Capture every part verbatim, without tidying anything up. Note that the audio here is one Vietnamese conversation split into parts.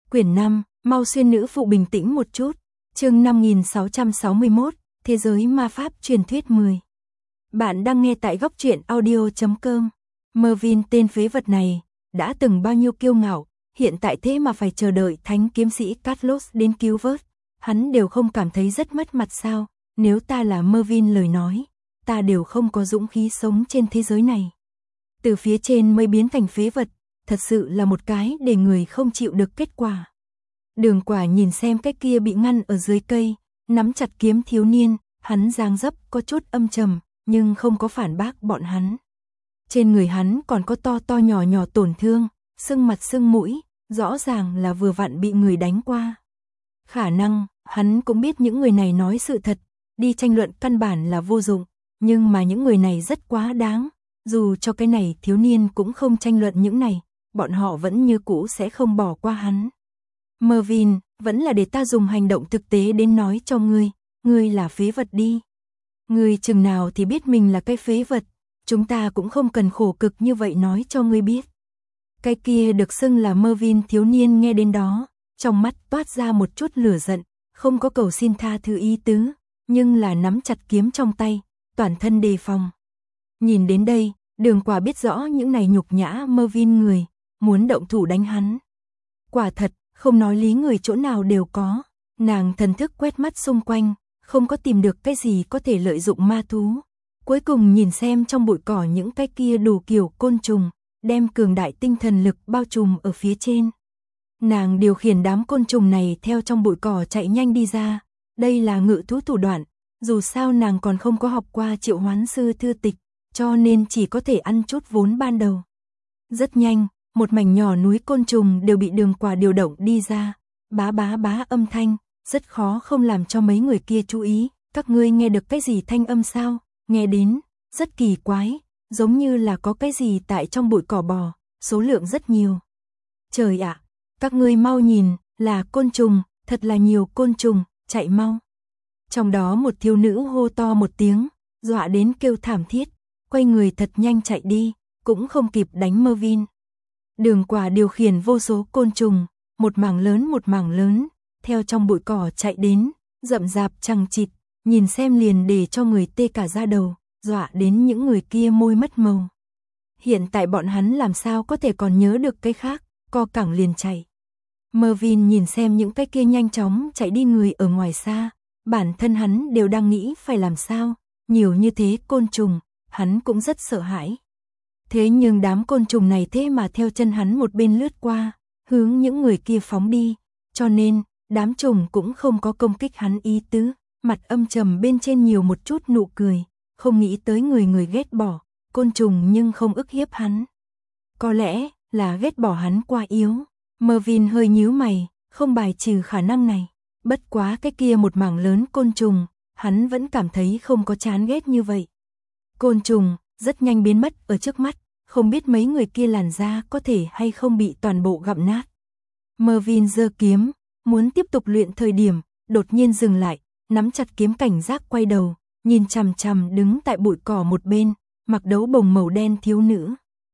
Quyển năm, mau xuyên nữ phụ bình tĩnh một chút. Chương năm nghìn sáu trăm sáu mươi mốt, Thế giới ma pháp truyền thuyết mười. Bạn đang nghe tại góc truyện audio chấm com. Mervyn, tên phế vật này, đã từng bao nhiêu kiêu ngạo, hiện tại thế mà phải chờ đợi thánh kiếm sĩ Carlos đến cứu vớt. Hắn đều không cảm thấy rất mất mặt sao? Nếu ta là Mervyn lời nói, ta đều không có dũng khí sống trên thế giới này. Từ phía trên mới biến thành phế vật, thật sự là một cái để người không chịu được kết quả. Đường Quả nhìn xem cái kia bị ngăn ở dưới cây, nắm chặt kiếm thiếu niên, hắn dáng dấp có chút âm trầm, nhưng không có phản bác bọn hắn. Trên người hắn còn có to to nhỏ nhỏ tổn thương, sưng mặt sưng mũi, rõ ràng là vừa vặn bị người đánh qua. Khả năng, hắn cũng biết những người này nói sự thật, đi tranh luận căn bản là vô dụng, nhưng mà những người này rất quá đáng, dù cho cái này thiếu niên cũng không tranh luận những này, bọn họ vẫn như cũ sẽ không bỏ qua hắn. Mervyn, vẫn là để ta dùng hành động thực tế đến nói cho ngươi, ngươi là phế vật đi. Ngươi chừng nào thì biết mình là cái phế vật, chúng ta cũng không cần khổ cực như vậy nói cho ngươi biết. Cái kia được xưng là Mervyn thiếu niên nghe đến đó, trong mắt toát ra một chút lửa giận, không có cầu xin tha thứ ý tứ, nhưng là nắm chặt kiếm trong tay, toàn thân đề phòng. Nhìn đến đây, Đường Quả biết rõ những này nhục nhã Mervyn người, muốn động thủ đánh hắn. Quả thật, không nói lý người chỗ nào đều có, nàng thần thức quét mắt xung quanh, không có tìm được cái gì có thể lợi dụng ma thú. Cuối cùng nhìn xem trong bụi cỏ những cái kia đủ kiểu côn trùng, đem cường đại tinh thần lực bao trùm ở phía trên. Nàng điều khiển đám côn trùng này theo trong bụi cỏ chạy nhanh đi ra, đây là ngự thú thủ đoạn, dù sao nàng còn không có học qua triệu hoán sư thư tịch, cho nên chỉ có thể ăn chút vốn ban đầu. Rất nhanh, một mảnh nhỏ núi côn trùng đều bị Đường Quả điều động đi ra, bá bá bá âm thanh, rất khó không làm cho mấy người kia chú ý. Các ngươi nghe được cái gì thanh âm sao? Nghe đến, rất kỳ quái, giống như là có cái gì tại trong bụi cỏ bò, số lượng rất nhiều. Trời ạ, các ngươi mau nhìn, là côn trùng, thật là nhiều côn trùng, chạy mau. Trong đó một thiếu nữ hô to một tiếng, dọa đến kêu thảm thiết, quay người thật nhanh chạy đi, cũng không kịp đánh Mervyn. Đường Quả điều khiển vô số côn trùng, một mảng lớn một mảng lớn, theo trong bụi cỏ chạy đến, rậm rạp chằng chịt, nhìn xem liền để cho người tê cả da đầu, dọa đến những người kia môi mất màu. Hiện tại bọn hắn làm sao có thể còn nhớ được cái khác, co cẳng liền chạy. Mervyn nhìn xem những cái kia nhanh chóng chạy đi người ở ngoài xa, bản thân hắn đều đang nghĩ phải làm sao, nhiều như thế côn trùng, hắn cũng rất sợ hãi. Thế nhưng đám côn trùng này thế mà theo chân hắn một bên lướt qua, hướng những người kia phóng đi, cho nên, đám trùng cũng không có công kích hắn ý tứ, mặt âm trầm bên trên nhiều một chút nụ cười, không nghĩ tới người người ghét bỏ, côn trùng nhưng không ức hiếp hắn. Có lẽ là ghét bỏ hắn quá yếu, Mervyn hơi nhíu mày, không bài trừ khả năng này, bất quá cái kia một mảng lớn côn trùng, hắn vẫn cảm thấy không có chán ghét như vậy. Côn trùng rất nhanh biến mất ở trước mắt, không biết mấy người kia làn da có thể hay không bị toàn bộ gặm nát. Mervyn giơ kiếm, muốn tiếp tục luyện thời điểm, đột nhiên dừng lại, nắm chặt kiếm cảnh giác quay đầu, nhìn chằm chằm đứng tại bụi cỏ một bên, mặc đấu bồng màu đen thiếu nữ.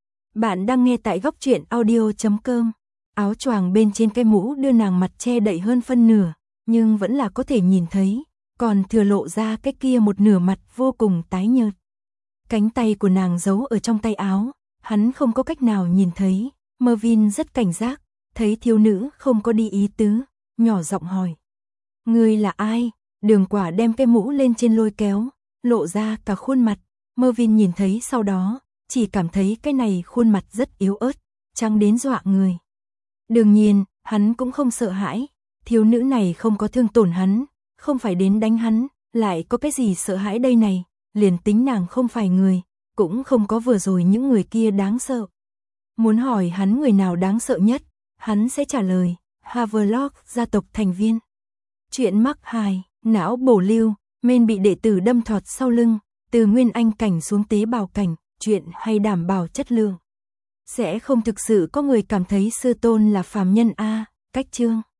Bạn đang nghe tại góc truyện audio chấm com. Áo choàng bên trên cái mũ đưa nàng mặt che đậy hơn phân nửa, nhưng vẫn là có thể nhìn thấy, còn thừa lộ ra cái kia một nửa mặt vô cùng tái nhợt. Cánh tay của nàng giấu ở trong tay áo, hắn không có cách nào nhìn thấy. Mervyn rất cảnh giác, thấy thiếu nữ không có đi ý tứ, nhỏ giọng hỏi. Ngươi là ai? Đường Quả đem cái mũ lên trên lôi kéo, lộ ra cả khuôn mặt. Mervyn nhìn thấy sau đó, chỉ cảm thấy cái này khuôn mặt rất yếu ớt, trắng đến dọa người. Đương nhiên, hắn cũng không sợ hãi, thiếu nữ này không có thương tổn hắn, không phải đến đánh hắn, lại có cái gì sợ hãi đây này, liền tính nàng không phải người, cũng không có vừa rồi những người kia đáng sợ. Muốn hỏi hắn người nào đáng sợ nhất, hắn sẽ trả lời, Havelock gia tộc thành viên. Chuyện mắc hài, não bổ lưu, men bị đệ tử đâm thọt sau lưng, từ nguyên anh cảnh xuống tế bào cảnh, chuyện hay đảm bảo chất lượng. Sẽ không thực sự có người cảm thấy sư tôn là phàm nhân a, cách chương.